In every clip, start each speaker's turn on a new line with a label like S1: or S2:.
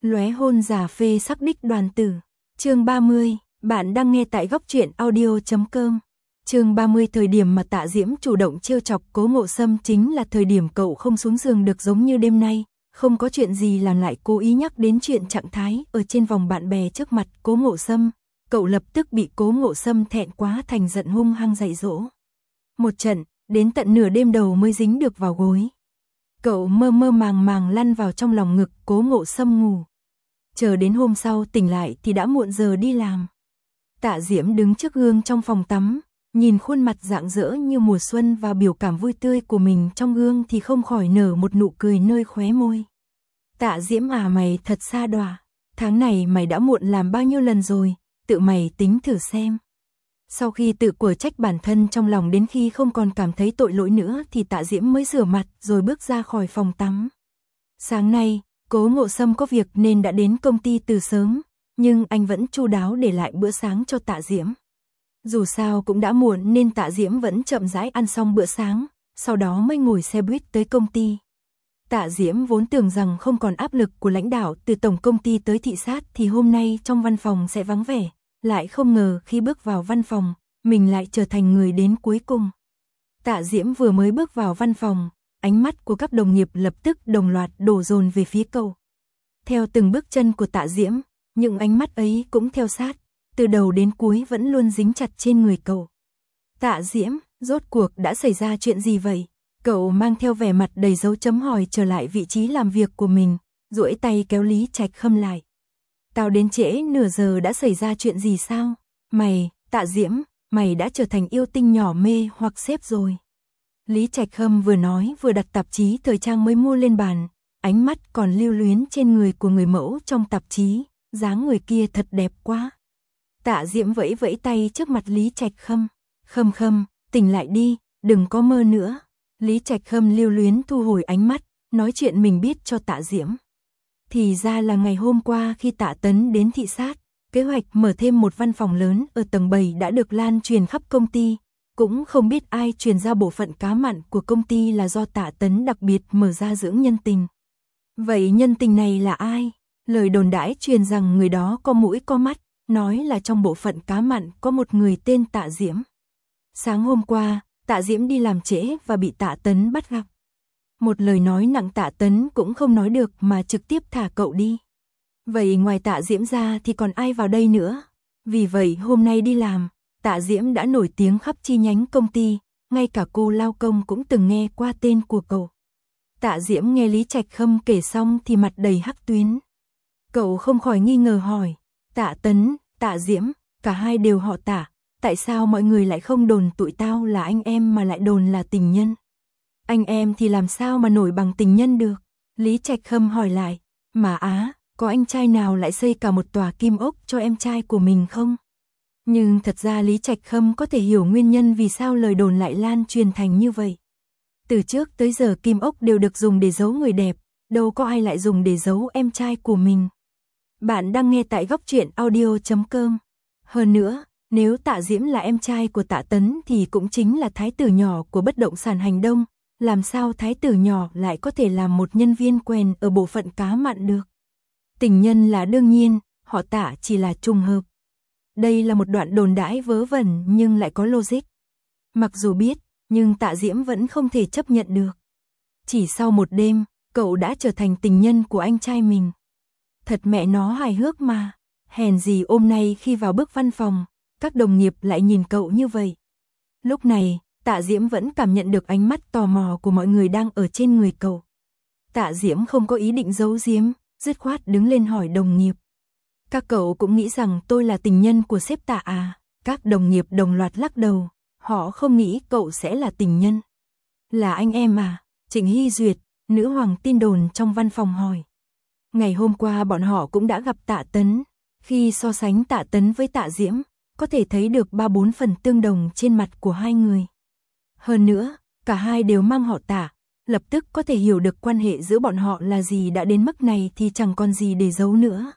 S1: Lóe hôn giả phê sắc đích đoàn tử. Chương 30, bạn đang nghe tại góc truyện audio.com. Chương 30, thời điểm mà Tạ Diễm chủ động trêu chọc Cố Ngộ Sâm chính là thời điểm cậu không xuống giường được giống như đêm nay, không có chuyện gì làm lại cố ý nhắc đến chuyện trạng thái ở trên vòng bạn bè trước mặt Cố Ngộ Sâm. Cậu lập tức bị Cố Ngộ Sâm thẹn quá thành giận hung hăng dạy dỗ. Một trận, đến tận nửa đêm đầu mới dính được vào gối. Cậu mơ mơ màng màng lăn vào trong lòng ngực Cố Ngộ Sâm ngủ. Chờ đến hôm sau tỉnh lại thì đã muộn giờ đi làm. Tạ Diễm đứng trước gương trong phòng tắm, nhìn khuôn mặt rạng rỡ như mùa xuân và biểu cảm vui tươi của mình trong gương thì không khỏi nở một nụ cười nơi khóe môi. Tạ Diễm à, mày thật xa đọa, tháng này mày đã muộn làm bao nhiêu lần rồi, tự mày tính thử xem. Sau khi tự quở trách bản thân trong lòng đến khi không còn cảm thấy tội lỗi nữa thì Tạ Diễm mới rửa mặt rồi bước ra khỏi phòng tắm. Sáng nay, Cố Ngộ Sâm có việc nên đã đến công ty từ sớm, nhưng anh vẫn chu đáo để lại bữa sáng cho Tạ Diễm. Dù sao cũng đã muộn nên Tạ Diễm vẫn chậm rãi ăn xong bữa sáng, sau đó mới ngồi xe buýt tới công ty. Tạ Diễm vốn tưởng rằng không còn áp lực của lãnh đạo từ tổng công ty tới thị sát thì hôm nay trong văn phòng sẽ vắng vẻ, lại không ngờ khi bước vào văn phòng, mình lại trở thành người đến cuối cùng. Tạ Diễm vừa mới bước vào văn phòng, ánh mắt của các đồng nghiệp lập tức đồng loạt đổ dồn về phía cậu. Theo từng bước chân của Tạ Diễm, những ánh mắt ấy cũng theo sát, từ đầu đến cuối vẫn luôn dính chặt trên người cậu. Tạ Diễm, rốt cuộc đã xảy ra chuyện gì vậy? Cậu mang theo vẻ mặt đầy dấu chấm hỏi trở lại vị trí làm việc của mình, duỗi tay kéo Lý Trạch Khâm lại. Tao đến trễ nửa giờ, đã xảy ra chuyện gì sao? Mày, Tạ Diễm, mày đã trở thành yêu tinh nhỏ mê hoặc sếp rồi. Lý Trạch Khâm vừa nói vừa đặt tạp chí thời trang mới mua lên bàn, ánh mắt còn lưu luyến trên người của người mẫu trong tạp chí, dáng người kia thật đẹp quá. Tạ Diễm vẫy vẫy tay trước mặt Lý Trạch Khâm. Khâm, tỉnh lại đi, đừng có mơ nữa. Lý Trạch Khâm lưu luyến thu hồi ánh mắt, nói chuyện mình biết cho Tạ Diễm. Thì ra là ngày hôm qua khi Tạ Tấn đến thị sát, kế hoạch mở thêm một văn phòng lớn ở tầng 7 đã được lan truyền khắp công ty. Cũng không biết ai truyền ra bộ phận cá mặn của công ty là do Tạ Tấn đặc biệt mở ra dưỡng nhân tình. Vậy nhân tình này là ai? Lời đồn đãi truyền rằng người đó có mũi có mắt, nói là trong bộ phận cá mặn có một người tên Tạ Diễm. Sáng hôm qua, Tạ Diễm đi làm trễ và bị Tạ Tấn bắt gặp. Một lời nói nặng Tạ Tấn cũng không nói được mà trực tiếp thả cậu đi. Vậy ngoài Tạ Diễm ra thì còn ai vào đây nữa? Vì vậy hôm nay đi làm, Tạ Diễm đã nổi tiếng khắp chi nhánh công ty, ngay cả cô lao công cũng từng nghe qua tên của cậu. Tạ Diễm nghe Lý Trạch Khâm kể xong thì mặt đầy hắc tuyến. Cậu không khỏi nghi ngờ hỏi, Tạ Tấn, Tạ Diễm, cả hai đều họ Tạ, tại sao mọi người lại không đồn tụi tao là anh em mà lại đồn là tình nhân? Anh em thì làm sao mà nổi bằng tình nhân được? Lý Trạch Khâm hỏi lại, mà có anh trai nào lại xây cả một tòa kim ốc cho em trai của mình không? Nhưng thật ra Lý Trạch Khâm có thể hiểu nguyên nhân vì sao lời đồn lại lan truyền thành như vậy. Từ trước tới giờ kim ốc đều được dùng để giấu người đẹp, đâu có ai lại dùng để giấu em trai của mình. Bạn đang nghe tại góc truyện audio.com. Hơn nữa, nếu Tạ Diễm là em trai của Tạ Tấn thì cũng chính là thái tử nhỏ của bất động sản Hành Đông, làm sao thái tử nhỏ lại có thể làm một nhân viên quèn ở bộ phận cá mặn được. Tình nhân là đương nhiên, họ Tạ chỉ là trùng hợp. Đây là một đoạn đồn đãi vớ vẩn nhưng lại có logic. Mặc dù biết, nhưng Tạ Diễm vẫn không thể chấp nhận được. Chỉ sau một đêm, cậu đã trở thành tình nhân của anh trai mình. Thật mẹ nó hài hước mà. Hèn gì hôm nay khi vào bước văn phòng, các đồng nghiệp lại nhìn cậu như vậy. Lúc này, Tạ Diễm vẫn cảm nhận được ánh mắt tò mò của mọi người đang ở trên người cậu. Tạ Diễm không có ý định giấu giếm, dứt khoát đứng lên hỏi đồng nghiệp. Các cậu cũng nghĩ rằng tôi là tình nhân của sếp Tạ à? Các đồng nghiệp đồng loạt lắc đầu, họ không nghĩ cậu sẽ là tình nhân. Là anh em à? Trịnh Hy Duyệt, nữ hoàng tin đồn trong văn phòng hỏi. Ngày hôm qua bọn họ cũng đã gặp Tạ Tấn. Khi so sánh Tạ Tấn với Tạ Diễm, có thể thấy được 3-4 phần tương đồng trên mặt của hai người. Hơn nữa, cả hai đều mang họ Tạ, lập tức có thể hiểu được quan hệ giữa bọn họ là gì, đã đến mức này thì chẳng còn gì để giấu nữa.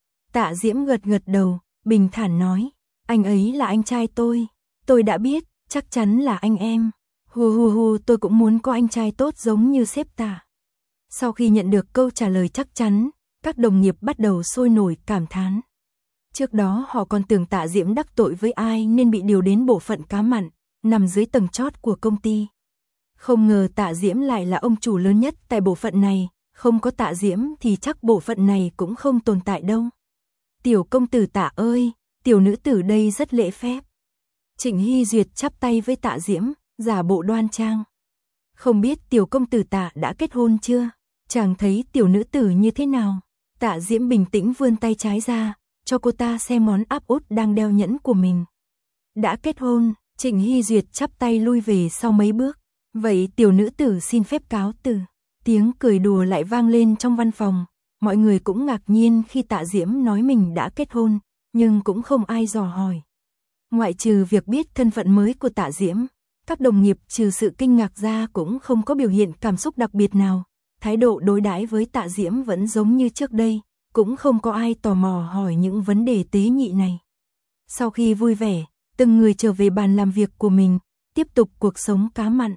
S1: Tạ Diễm gật gật đầu, bình thản nói, anh ấy là anh trai tôi đã biết, chắc chắn là anh em. Hu, tôi cũng muốn có anh trai tốt giống như sếp Tạ. Sau khi nhận được câu trả lời chắc chắn, Các đồng nghiệp bắt đầu sôi nổi cảm thán. Trước đó họ còn tưởng Tạ Diễm đắc tội với ai nên bị điều đến bộ phận cá mặn, nằm dưới tầng chót của công ty. Không ngờ Tạ Diễm lại là ông chủ lớn nhất tại bộ phận này, không có Tạ Diễm thì chắc bộ phận này cũng không tồn tại đâu. Tiểu công tử Tạ ơi, tiểu nữ tử đây rất lễ phép. Trịnh Hy Duyệt chắp tay với Tạ Diễm, giả bộ đoan trang. Không biết tiểu công tử Tạ đã kết hôn chưa? Chàng thấy tiểu nữ tử như thế nào? Tạ Diễm bình tĩnh vươn tay trái ra, cho cô ta xem món áp út đang đeo nhẫn của mình. Đã kết hôn, Trịnh Hy Duyệt chắp tay lui về sau mấy bước. Vậy tiểu nữ tử xin phép cáo từ. Tiếng cười đùa lại vang lên trong văn phòng. Mọi người cũng ngạc nhiên khi Tạ Diễm nói mình đã kết hôn, nhưng cũng không ai dò hỏi. Ngoại trừ việc biết thân phận mới của Tạ Diễm, các đồng nghiệp trừ sự kinh ngạc ra cũng không có biểu hiện cảm xúc đặc biệt nào. Thái độ đối đãi với Tạ Diễm vẫn giống như trước đây, cũng không có ai tò mò hỏi những vấn đề tế nhị này. Sau khi vui vẻ, từng người trở về bàn làm việc của mình, tiếp tục cuộc sống cá mặn.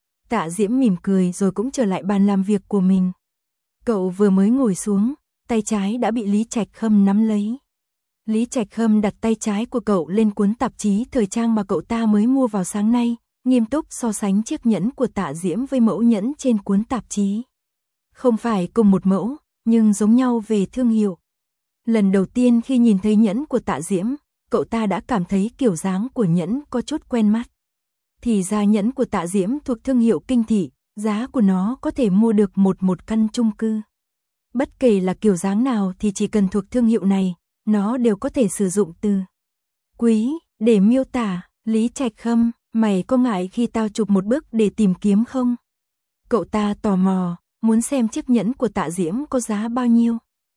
S1: Tạ Diễm mỉm cười rồi cũng trở lại bàn làm việc của mình. Cậu vừa mới ngồi xuống, tay trái đã bị Lý Trạch Khâm nắm lấy. Lý Trạch Khâm đặt tay trái của cậu lên cuốn tạp chí thời trang mà cậu ta mới mua vào sáng nay, nghiêm túc so sánh chiếc nhẫn của Tạ Diễm với mẫu nhẫn trên cuốn tạp chí. Không phải cùng một mẫu, nhưng giống nhau về thương hiệu. Lần đầu tiên khi nhìn thấy nhẫn của Tạ Diễm, cậu ta đã cảm thấy kiểu dáng của nhẫn có chút quen mắt. Thì ra nhẫn của Tạ Diễm thuộc thương hiệu Kinh Thị, giá của nó có thể mua được một căn chung cư. Bất kể là kiểu dáng nào thì chỉ cần thuộc thương hiệu này, nó đều có thể sử dụng từ quý để miêu tả. Lý Trạch Khâm, mày có ngại khi tao chụp một bức để tìm kiếm không? Cậu ta tò mò, muốn xem chiếc nhẫn của Tạ Diễm có giá bao nhiêu.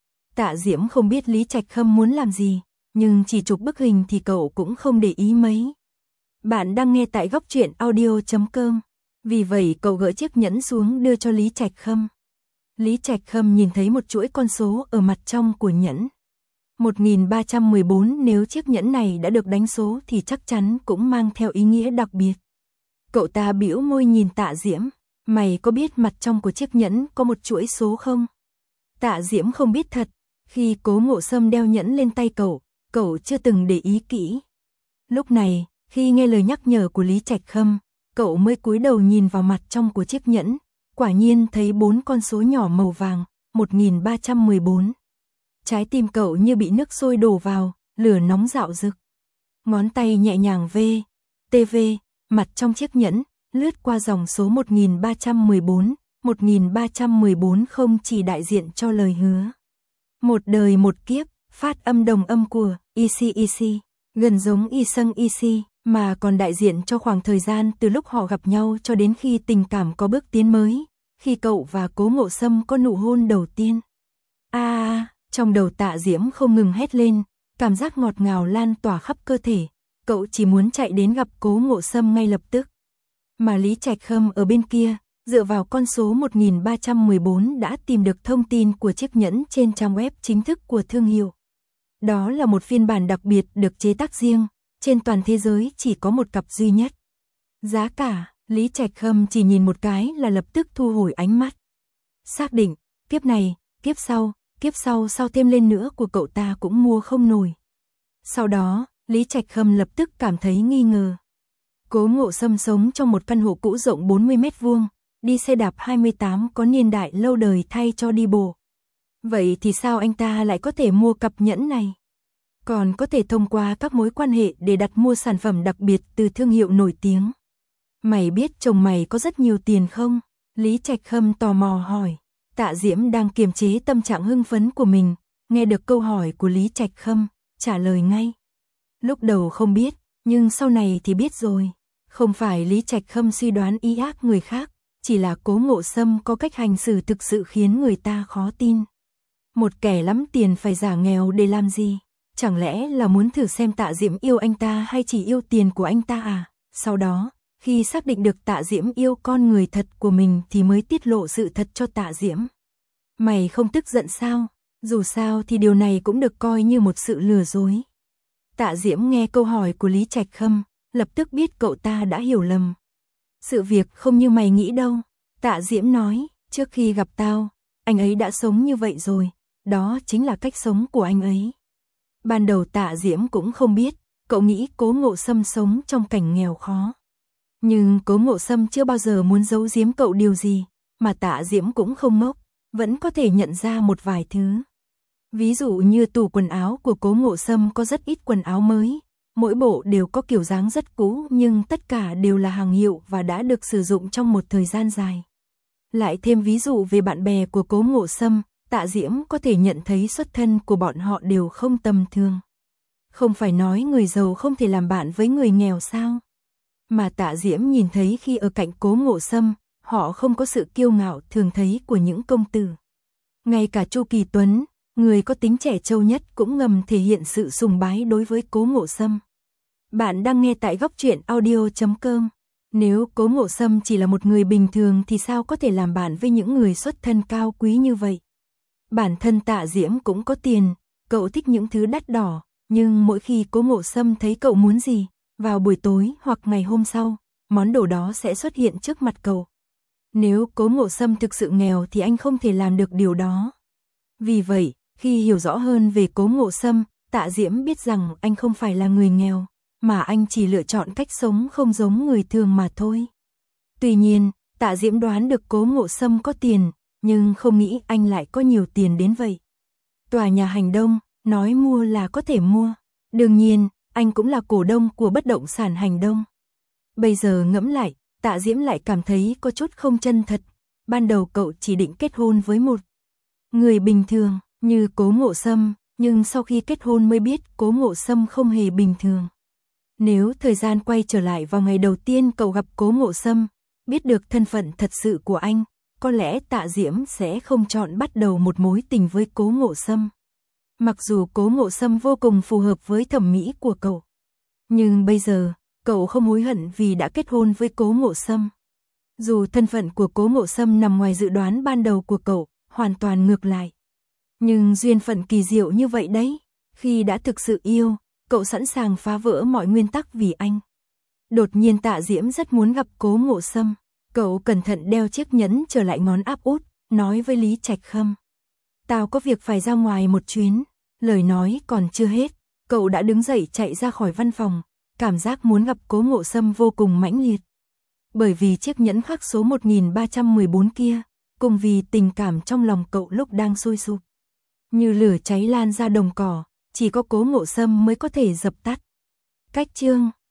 S1: Tạ Diễm không biết Lý Trạch Khâm muốn làm gì, nhưng chỉ chụp bức hình thì cậu cũng không để ý mấy. Bạn đang nghe tại góc truyện audio.com. Vì vậy cậu gỡ chiếc nhẫn xuống đưa cho Lý Trạch Khâm. Lý Trạch Khâm nhìn thấy một chuỗi con số ở mặt trong của nhẫn. 1314, nếu chiếc nhẫn này đã được đánh số thì chắc chắn cũng mang theo ý nghĩa đặc biệt. Cậu ta bĩu môi nhìn Tạ Diễm, mày có biết mặt trong của chiếc nhẫn có một chuỗi số không? Tạ Diễm không biết thật, khi Cố Ngộ Sâm đeo nhẫn lên tay cậu chưa từng để ý kỹ. Lúc này, khi nghe lời nhắc nhở của Lý Trạch Khâm, cậu mới cúi đầu nhìn vào mặt trong của chiếc nhẫn, quả nhiên thấy 4 con số nhỏ màu vàng, 1314. Trái tim cậu như bị nước sôi đổ vào, lửa nóng rạo rực. Ngón tay nhẹ nhàng TV, mặt trong chiếc nhẫn, lướt qua dòng số 1314. 1314 không chỉ đại diện cho lời hứa. Một đời một kiếp, phát âm đồng âm của EC, gần giống Y Sâng EC, mà còn đại diện cho khoảng thời gian từ lúc họ gặp nhau cho đến khi tình cảm có bước tiến mới, khi cậu và Cố Ngộ Sâm có nụ hôn đầu tiên. Trong đầu Tạ Diễm không ngừng hét lên, cảm giác ngọt ngào lan tỏa khắp cơ thể, cậu chỉ muốn chạy đến gặp Cố Ngộ Sâm ngay lập tức. Mà Lý Trạch Khâm ở bên kia, dựa vào con số 1314 đã tìm được thông tin của chiếc nhẫn trên trang web chính thức của thương hiệu. Đó là một phiên bản đặc biệt được chế tác riêng, trên toàn thế giới chỉ có một cặp duy nhất. Giá cả, Lý Trạch Khâm chỉ nhìn một cái là lập tức thu hồi ánh mắt. Xác định, kiếp này, kiếp sau sau thêm lên nữa của cậu ta cũng mua không nổi. Sau đó, Lý Trạch Khâm lập tức cảm thấy nghi ngờ. Cố Ngộ Sâm sống trong một căn hộ cũ rộng 40 mét vuông, đi xe đạp 28 có niên đại lâu đời thay cho đi bộ. Vậy thì sao anh ta lại có thể mua cặp nhẫn này? Còn có thể thông qua các mối quan hệ để đặt mua sản phẩm đặc biệt từ thương hiệu nổi tiếng. Mày biết chồng mày có rất nhiều tiền không? Lý Trạch Khâm tò mò hỏi. Tạ Diễm đang kiềm chế tâm trạng hưng phấn của mình, nghe được câu hỏi của Lý Trạch Khâm, trả lời ngay. Lúc đầu không biết, nhưng sau này thì biết rồi. Không phải Lý Trạch Khâm suy đoán y ác người khác, chỉ là Cố Ngộ Sâm có cách hành xử thực sự khiến người ta khó tin. Một kẻ lắm tiền phải giả nghèo để làm gì? Chẳng lẽ là muốn thử xem Tạ Diễm yêu anh ta hay chỉ yêu tiền của anh ta à? Sau đó, khi xác định được Tạ Diễm yêu con người thật của mình thì mới tiết lộ sự thật cho Tạ Diễm. Mày không tức giận sao? Dù sao thì điều này cũng được coi như một sự lừa dối. Tạ Diễm nghe câu hỏi của Lý Trạch Khâm, lập tức biết cậu ta đã hiểu lầm. Sự việc không như mày nghĩ đâu. Tạ Diễm nói, trước khi gặp tao, anh ấy đã sống như vậy rồi. đó chính là cách sống của anh ấy. Ban đầu Tạ Diễm cũng không biết, cậu nghĩ Cố Ngộ Sâm sống trong cảnh nghèo khó. Nhưng Cố Ngộ Sâm chưa bao giờ muốn giấu giếm cậu điều gì, mà Tạ Diễm cũng không ngốc, vẫn có thể nhận ra một vài thứ. Ví dụ như tủ quần áo của Cố Ngộ Sâm có rất ít quần áo mới, mỗi bộ đều có kiểu dáng rất cũ nhưng tất cả đều là hàng hiệu và đã được sử dụng trong một thời gian dài. Lại thêm ví dụ về bạn bè của Cố Ngộ Sâm, Tạ Diễm có thể nhận thấy xuất thân của bọn họ đều không tầm thường. Không phải nói người giàu không thể làm bạn với người nghèo sao? Mà Tạ Diễm nhìn thấy khi ở cạnh Cố Ngộ Sâm, họ không có sự kiêu ngạo thường thấy của những công tử. Ngay cả Chu Kỳ Tuấn, người có tính trẻ trâu nhất cũng ngầm thể hiện sự sùng bái đối với Cố Ngộ Sâm. Bạn đang nghe tại góc truyện audio.com. Nếu Cố Ngộ Sâm chỉ là một người bình thường thì sao có thể làm bạn với những người xuất thân cao quý như vậy? Bản thân Tạ Diễm cũng có tiền, cậu thích những thứ đắt đỏ, nhưng mỗi khi Cố Ngộ Sâm thấy cậu muốn gì, vào buổi tối hoặc ngày hôm sau, món đồ đó sẽ xuất hiện trước mặt cậu. Nếu Cố Ngộ Sâm thực sự nghèo thì anh không thể làm được điều đó. Vì vậy, khi hiểu rõ hơn về Cố Ngộ Sâm, Tạ Diễm biết rằng anh không phải là người nghèo, mà anh chỉ lựa chọn cách sống không giống người thường mà thôi. Tuy nhiên, Tạ Diễm đoán được Cố Ngộ Sâm có tiền, nhưng không nghĩ anh lại có nhiều tiền đến vậy. Tòa nhà Hành Đông, nói mua là có thể mua. Đương nhiên, anh cũng là cổ đông của bất động sản Hành Đông. Bây giờ ngẫm lại, Tạ Diễm lại cảm thấy có chút không chân thật. Ban đầu cậu chỉ định kết hôn với một người bình thường, như Cố Ngộ Sâm, nhưng sau khi kết hôn mới biết Cố Ngộ Sâm không hề bình thường. Nếu thời gian quay trở lại vào ngày đầu tiên cậu gặp Cố Ngộ Sâm, biết được thân phận thật sự của anh, có lẽ Tạ Diễm sẽ không chọn bắt đầu một mối tình với Cố Ngộ Sâm. Mặc dù Cố Ngộ Sâm vô cùng phù hợp với thẩm mỹ của cậu. Nhưng bây giờ, cậu không hối hận vì đã kết hôn với Cố Ngộ Sâm. Dù thân phận của Cố Ngộ Sâm nằm ngoài dự đoán ban đầu của cậu, hoàn toàn ngược lại. Nhưng duyên phận kỳ diệu như vậy đấy, khi đã thực sự yêu, cậu sẵn sàng phá vỡ mọi nguyên tắc vì anh. Đột nhiên Tạ Diễm rất muốn gặp Cố Ngộ Sâm, cậu cẩn thận đeo chiếc nhẫn trở lại ngón áp út, nói với Lý Trạch Khâm. Tao có việc phải ra ngoài một chuyến, lời nói còn chưa hết, cậu đã đứng dậy chạy ra khỏi văn phòng, cảm giác muốn gặp Cố Ngộ Sâm vô cùng mãnh liệt. Bởi vì chiếc nhẫn khắc số 1314 kia, cùng vì tình cảm trong lòng cậu lúc đang sôi sục. Như lửa cháy lan ra đồng cỏ, chỉ có Cố Ngộ Sâm mới có thể dập tắt. Cách chương